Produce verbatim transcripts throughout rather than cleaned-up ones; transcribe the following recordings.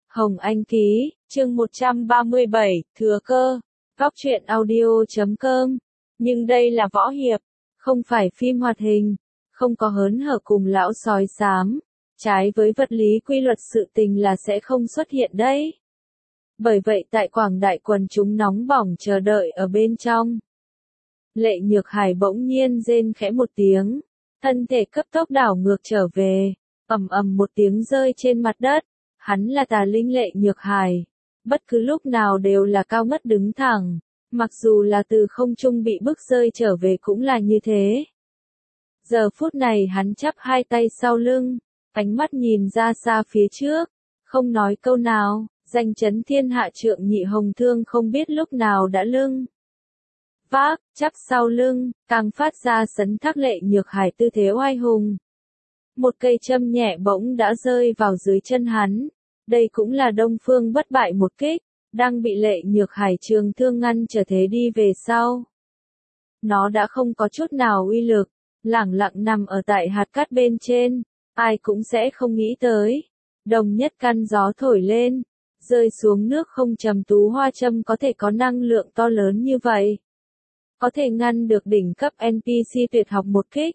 Hồng Anh ký, chương một trăm ba mươi bảy, thừa cơ, góc truyện audio chấm com. Nhưng đây là võ hiệp, không phải phim hoạt hình, không có hớn hở cùng lão sói xám. Trái với vật lý quy luật sự tình là sẽ không xuất hiện đấy. Bởi vậy tại quảng đại quần chúng nóng bỏng chờ đợi ở bên trong. Lệ Nhược Hải bỗng nhiên rên khẽ một tiếng, thân thể cấp tốc đảo ngược trở về, ầm ầm một tiếng rơi trên mặt đất. Hắn là tà linh Lệ Nhược Hải, bất cứ lúc nào đều là cao ngất đứng thẳng, mặc dù là từ không trung bị bức rơi trở về cũng là như thế. Giờ phút này hắn chắp hai tay sau lưng, ánh mắt nhìn ra xa phía trước, không nói câu nào, danh chấn thiên hạ trượng nhị hồng thương không biết lúc nào đã lưng. Vác, chắp sau lưng, càng phát ra sấn thác Lệ Nhược Hải tư thế oai hùng. Một cây châm nhẹ bỗng đã rơi vào dưới chân hắn. Đây cũng là Đông Phương bất bại một kích, đang bị Lệ Nhược Hải trường thương ngăn trở thế đi về sau. Nó đã không có chút nào uy lực, lẳng lặng nằm ở tại hạt cát bên trên, ai cũng sẽ không nghĩ tới. Đồng nhất căn gió thổi lên, rơi xuống nước không trầm tú hoa châm có thể có năng lượng to lớn như vậy. Có thể ngăn được đỉnh cấp en pê xê tuyệt học một kích.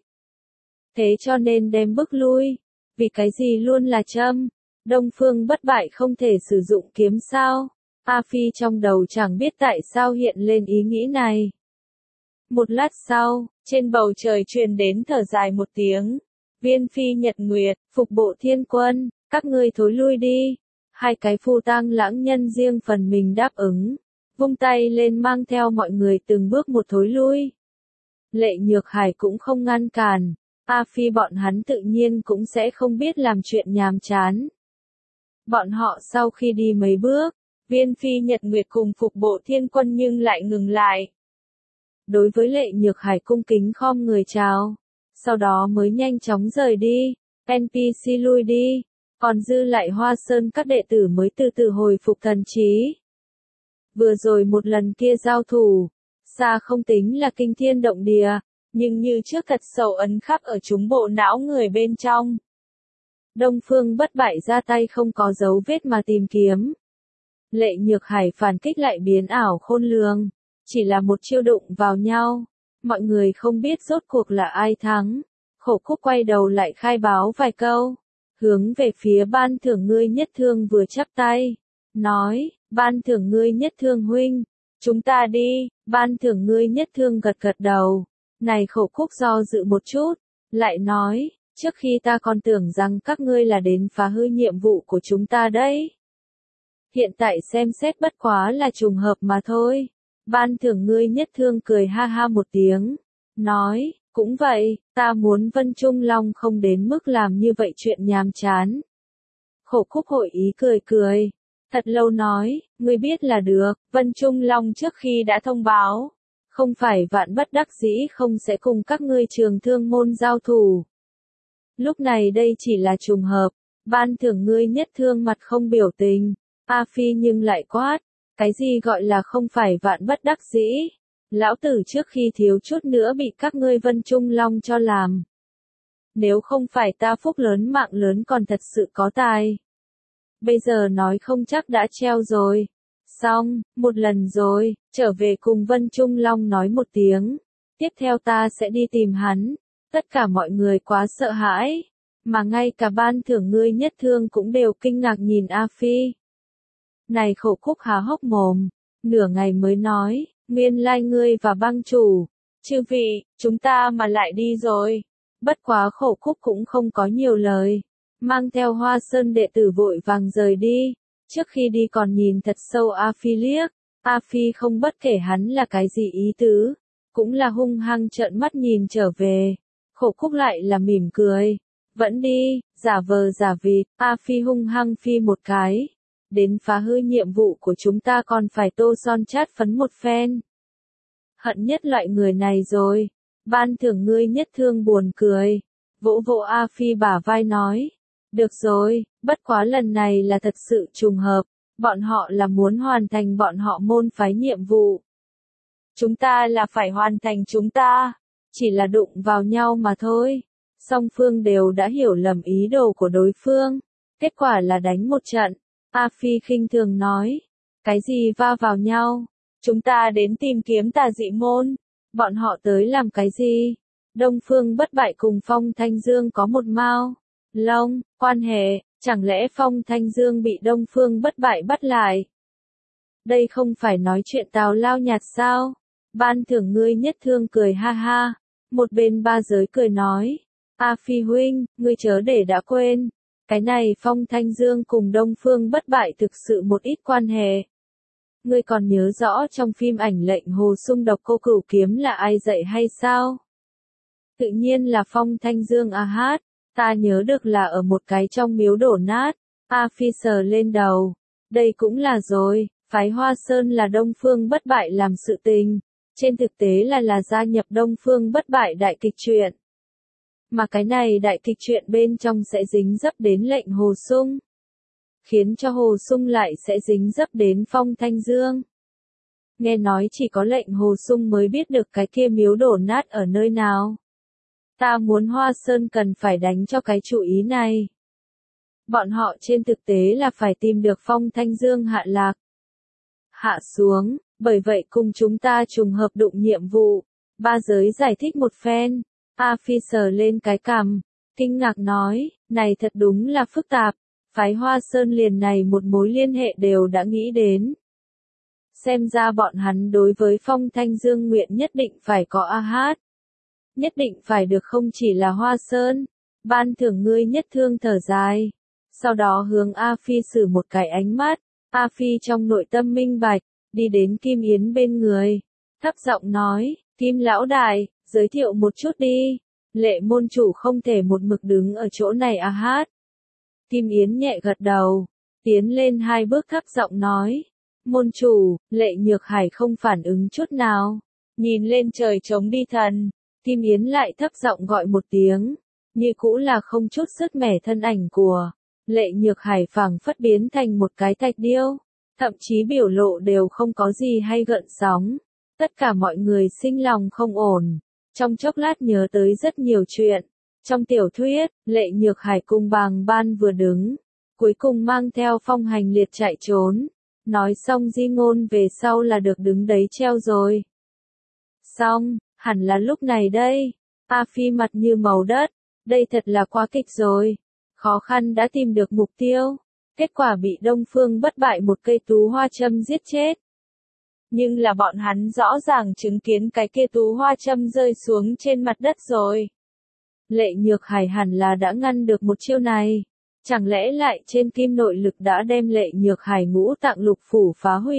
Thế cho nên đem bước lui, vì cái gì luôn là châm. Đông Phương bất bại không thể sử dụng kiếm sao? A Phi trong đầu chẳng biết tại sao hiện lên ý nghĩ này. Một lát sau, trên bầu trời truyền đến thở dài một tiếng. Viên Phi Nhật Nguyệt, Phục Bộ Thiên Quân, các ngươi thối lui đi. Hai cái phù tang lãng nhân riêng phần mình đáp ứng. Vung tay lên mang theo mọi người từng bước một thối lui. Lệ Nhược Hải cũng không ngăn cản. A Phi bọn hắn tự nhiên cũng sẽ không biết làm chuyện nhàm chán. Bọn họ sau khi đi mấy bước, Viên Phi Nhật Nguyệt cùng Phục Bộ Thiên Quân nhưng lại ngừng lại. Đối với Lệ Nhược Hải cung kính khom người chào, sau đó mới nhanh chóng rời đi, en pê xê lui đi, còn dư lại Hoa Sơn các đệ tử mới từ từ hồi phục thần trí. Vừa rồi một lần kia giao thủ, xa không tính là kinh thiên động địa, nhưng như trước thật sâu ấn khắc ở chúng bộ não người bên trong. Đông Phương bất bại ra tay không có dấu vết mà tìm kiếm. Lệ Nhược Hải phản kích lại biến ảo khôn lường, chỉ là một chiêu đụng vào nhau, mọi người không biết rốt cuộc là ai thắng. Khổ Khúc quay đầu lại khai báo vài câu, hướng về phía Ban Thưởng Ngươi Nhất Thương vừa chắp tay, nói, Ban Thưởng Ngươi Nhất Thương huynh, chúng ta đi. Ban Thưởng Ngươi Nhất Thương gật gật đầu, này Khổ Khúc do dự một chút, lại nói, trước khi ta còn tưởng rằng các ngươi là đến phá hư nhiệm vụ của chúng ta đấy. Hiện tại xem xét bất quá là trùng hợp mà thôi. Ban Thưởng Ngươi Nhất Thương cười ha ha một tiếng, nói, cũng vậy, ta muốn Vân Trung Long không đến mức làm như vậy chuyện nhàm chán. Khổ Khúc hội ý cười cười, thật lâu nói, ngươi biết là được, Vân Trung Long trước khi đã thông báo, không phải vạn bất đắc dĩ không sẽ cùng các ngươi Trường Thương môn giao thủ. Lúc này đây chỉ là trùng hợp, Ban Thưởng Ngươi Nhất Thương mặt không biểu tình, A Phi nhưng lại quát, cái gì gọi là không phải vạn bất đắc dĩ, lão tử trước khi thiếu chút nữa bị các ngươi Vân Trung Long cho làm. Nếu không phải ta phúc lớn mạng lớn còn thật sự có tài. Bây giờ nói không chắc đã treo rồi. Xong, một lần rồi, trở về cùng Vân Trung Long nói một tiếng, tiếp theo ta sẽ đi tìm hắn. Tất cả mọi người quá sợ hãi, mà ngay cả Ban Thưởng Ngươi Nhất Thương cũng đều kinh ngạc nhìn A Phi. Này Khổ Khúc há hốc mồm, nửa ngày mới nói, nguyên lai ngươi và băng chủ, chư vị, chúng ta mà lại đi rồi. Bất quá Khổ Khúc cũng không có nhiều lời, mang theo Hoa Sơn đệ tử vội vàng rời đi, trước khi đi còn nhìn thật sâu A Phi liếc, A Phi không bất kể hắn là cái gì ý tứ, cũng là hung hăng trợn mắt nhìn trở về. Khổ Khúc lại là mỉm cười, vẫn đi, giả vờ giả vịt, A Phi hung hăng phi một cái, đến phá hư nhiệm vụ của chúng ta còn phải tô son chát phấn một phen. Hận nhất loại người này rồi. Ban Thưởng Ngươi Nhất Thương buồn cười, vỗ vỗ A Phi bả vai nói, được rồi, bất quá lần này là thật sự trùng hợp, bọn họ là muốn hoàn thành bọn họ môn phái nhiệm vụ. Chúng ta là phải hoàn thành chúng ta. Chỉ là đụng vào nhau mà thôi. Song phương đều đã hiểu lầm ý đồ của đối phương. Kết quả là đánh một trận. A Phi khinh thường nói. Cái gì va vào nhau? Chúng ta đến tìm kiếm Tà Dị Môn. Bọn họ tới làm cái gì? Đông Phương Bất Bại cùng Phong Thanh Dương có một mao lông quan hệ, chẳng lẽ Phong Thanh Dương bị Đông Phương Bất Bại bắt lại? Đây không phải nói chuyện tào lao nhạt sao? Ban thưởng ngươi nhất thương cười ha ha. Một bên ba giới cười nói. A Phi huynh, ngươi chớ để đã quên. Cái này Phong Thanh Dương cùng Đông Phương Bất Bại thực sự một ít quan hệ. Ngươi còn nhớ rõ trong phim ảnh Lệnh Hồ Sung độc cô cửu kiếm là ai dạy hay sao? Tự nhiên là Phong Thanh Dương a hát. Ta nhớ được là ở một cái trong miếu đổ nát. A Phi sờ lên đầu. Đây cũng là rồi, phái Hoa Sơn là Đông Phương Bất Bại làm sự tình. Trên thực tế là là gia nhập Đông Phương Bất Bại đại kịch truyện. Mà cái này đại kịch truyện bên trong sẽ dính dấp đến Lệnh Hồ Sung. Khiến cho Hồ Sung lại sẽ dính dấp đến Phong Thanh Dương. Nghe nói chỉ có Lệnh Hồ Sung mới biết được cái kia miếu đổ nát ở nơi nào. Ta muốn Hoa Sơn cần phải đánh cho cái chủ ý này. Bọn họ trên thực tế là phải tìm được Phong Thanh Dương hạ lạc. Hạ xuống, bởi vậy cùng chúng ta trùng hợp đụng nhiệm vụ. Ba giới giải thích một phen. A Phi sờ lên cái cằm, kinh ngạc nói, này thật đúng là phức tạp. Phái Hoa Sơn liền này một mối liên hệ đều đã nghĩ đến. Xem ra bọn hắn đối với Phong Thanh Dương nguyện nhất định phải có a hát. Nhất định phải được không chỉ là Hoa Sơn. Ban thưởng ngươi nhất thương thở dài. Sau đó hướng A Phi sử một cái ánh mắt. A Phi trong nội tâm minh bạch, đi đến Kim Yến bên người. Thấp giọng nói, Kim lão đại, giới thiệu một chút đi. Lệ môn chủ không thể một mực đứng ở chỗ này a hát. Kim Yến nhẹ gật đầu, tiến lên hai bước thấp giọng nói. Môn chủ, Lệ Nhược Hải không phản ứng chút nào. Nhìn lên trời trống đi thần. Kim Yến lại thấp giọng gọi một tiếng. Như cũ là không chút sức mẻ thân ảnh của Lệ Nhược Hải phảng phất biến thành một cái thạch điêu. Thậm chí biểu lộ đều không có gì hay gợn sóng. Tất cả mọi người sinh lòng không ổn. Trong chốc lát nhớ tới rất nhiều chuyện. Trong tiểu thuyết, Lệ Nhược Hải cùng Bàng Ban vừa đứng. Cuối cùng mang theo Phong Hành Liệt chạy trốn. Nói xong di ngôn về sau là được đứng đấy treo rồi. Xong, hẳn là lúc này đây. A Phi mặt như màu đất. Đây thật là quá kịch rồi. Khó khăn đã tìm được mục tiêu. Kết quả bị Đông Phương Bất Bại một cây tú hoa châm giết chết. Nhưng là bọn hắn rõ ràng chứng kiến cái kia tú hoa châm rơi xuống trên mặt đất rồi. Lệ Nhược Hải hẳn là đã ngăn được một chiêu này. Chẳng lẽ lại trên kim nội lực đã đem Lệ Nhược Hải ngũ tạng lục phủ phá hủy?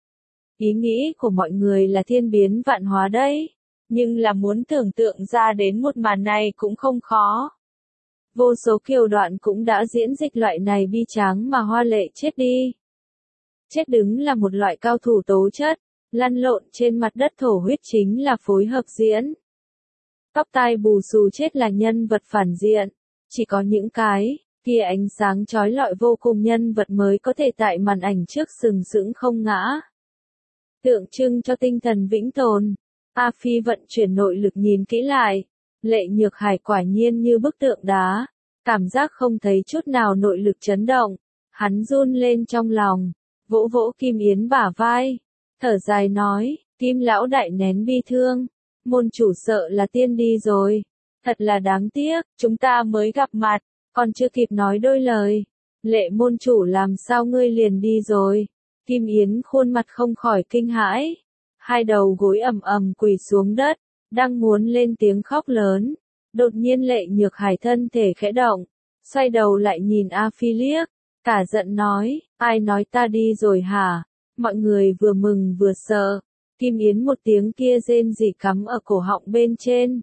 Ý nghĩ của mọi người là thiên biến vạn hóa đấy. Nhưng là muốn tưởng tượng ra đến một màn này cũng không khó. Vô số kiều đoạn cũng đã diễn dịch loại này bi tráng mà Hoa Lệ chết đi. Chết đứng là một loại cao thủ tố chất, lăn lộn trên mặt đất thổ huyết chính là phối hợp diễn. Tóc tai bù xù chết là nhân vật phản diện, chỉ có những cái kia ánh sáng chói lọi vô cùng nhân vật mới có thể tại màn ảnh trước sừng sững không ngã. Tượng trưng cho tinh thần vĩnh tồn. A Phi vận chuyển nội lực nhìn kỹ lại, Lệ Nhược Hải quả nhiên như bức tượng đá, cảm giác không thấy chút nào nội lực chấn động, hắn run lên trong lòng, vỗ vỗ Kim Yến bả vai, thở dài nói, Kim lão đại nén bi thương, môn chủ sợ là tiên đi rồi, thật là đáng tiếc, chúng ta mới gặp mặt, còn chưa kịp nói đôi lời, Lệ môn chủ làm sao ngươi liền đi rồi, Kim Yến khuôn mặt không khỏi kinh hãi. Hai đầu gối ầm ầm quỳ xuống đất, đang muốn lên tiếng khóc lớn. Đột nhiên Lệ Nhược Hải thân thể khẽ động, xoay đầu lại nhìn A Phi liếc, cả giận nói, ai nói ta đi rồi hả? Mọi người vừa mừng vừa sợ, Kim Yến một tiếng kia rên rỉ cắm ở cổ họng bên trên.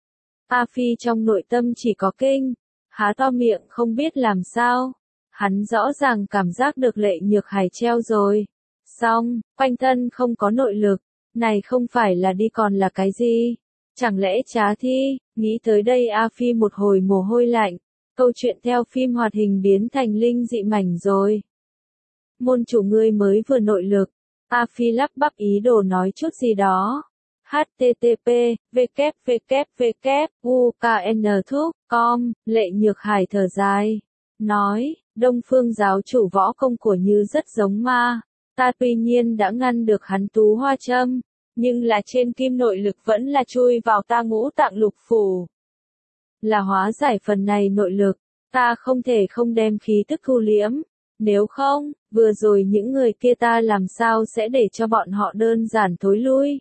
A Phi trong nội tâm chỉ có kinh, há to miệng không biết làm sao. Hắn rõ ràng cảm giác được Lệ Nhược Hải treo rồi. Xong, quanh thân không có nội lực. Này không phải là đi còn là cái gì? Chẳng lẽ trá thi? Nghĩ tới đây A Phi một hồi mồ hôi lạnh. Câu chuyện theo phim hoạt hình biến thành linh dị mảnh rồi. Môn chủ ngươi mới vừa nội lực. A Phi lắp bắp ý đồ nói chút gì đó. H T T P, W W W, U K N Thúc, com, Lệ Nhược Hải thở dài. Nói, Đông Phương giáo chủ võ công của Như rất giống ma. Ta tuy nhiên đã ngăn được hắn tú hoa châm, nhưng là trên kim nội lực vẫn là chui vào ta ngũ tạng lục phủ. Là hóa giải phần này nội lực, ta không thể không đem khí tức thu liễm. Nếu không, vừa rồi những người kia ta làm sao sẽ để cho bọn họ đơn giản thối lui.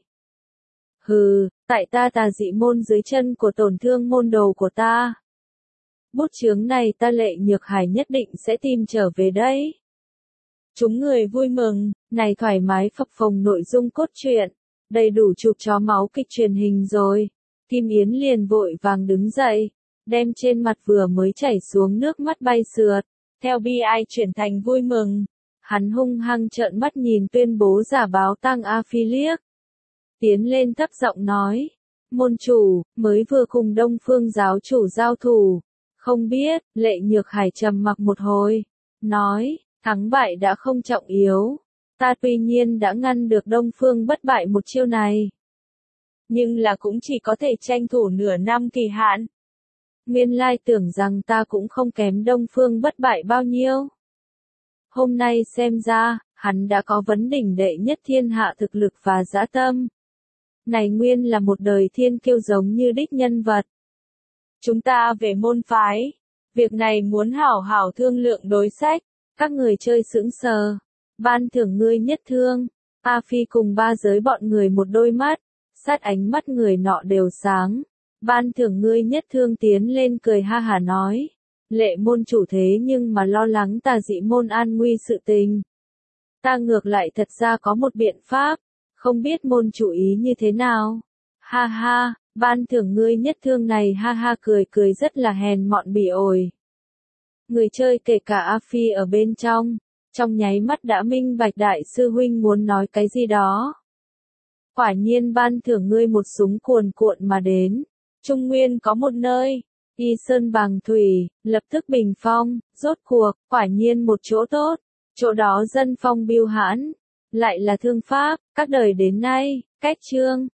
Hừ, tại ta tà dị môn dưới chân của tổn thương môn đồ của ta. Bút chướng này ta Lệ Nhược Hải nhất định sẽ tìm trở về đấy. Chúng người vui mừng, này thoải mái phập phồng nội dung cốt truyện, đầy đủ chụp chó máu kịch truyền hình rồi. Kim Yến liền vội vàng đứng dậy, đem trên mặt vừa mới chảy xuống nước mắt bay sượt, theo bi ai chuyển thành vui mừng. Hắn hung hăng trợn mắt nhìn tuyên bố giả báo Tăng A Phi liếc. Tiến lên thấp giọng nói, môn chủ, mới vừa cùng Đông Phương giáo chủ giao thủ. Không biết, Lệ Nhược Hải trầm mặc một hồi, nói, thắng bại đã không trọng yếu. Ta tuy nhiên đã ngăn được Đông Phương bất bại một chiêu này. Nhưng là cũng chỉ có thể tranh thủ nửa năm kỳ hạn. Nguyên lai tưởng rằng ta cũng không kém Đông Phương bất bại bao nhiêu. Hôm nay xem ra, hắn đã có vấn đỉnh đệ nhất thiên hạ thực lực và dã tâm. Này nguyên là một đời thiên kiêu giống như đích nhân vật. Chúng ta về môn phái. Việc này muốn hảo hảo thương lượng đối sách. Các người chơi sững sờ. Ban thưởng ngươi nhất thương. A Phi cùng ba giới bọn người một đôi mắt. Sát ánh mắt người nọ đều sáng. Ban thưởng ngươi nhất thương tiến lên cười ha hả nói. Lệ môn chủ thế nhưng mà lo lắng tà dị môn an nguy sự tình. Ta ngược lại thật ra có một biện pháp. Không biết môn chủ ý như thế nào. Ha ha, ban thưởng ngươi nhất thương này ha ha cười cười rất là hèn mọn bỉ ổi. Người chơi kể cả A Phi ở bên trong. Trong nháy mắt đã minh bạch đại sư huynh muốn nói cái gì đó. Quả nhiên ban thưởng ngươi một súng cuồn cuộn mà đến. Trung Nguyên có một nơi, Y Sơn Bàng Thủy, lập tức bình phong, rốt cuộc, quả nhiên một chỗ tốt. Chỗ đó dân phong biêu hãn, lại là thương pháp, các đời đến nay, cách chương.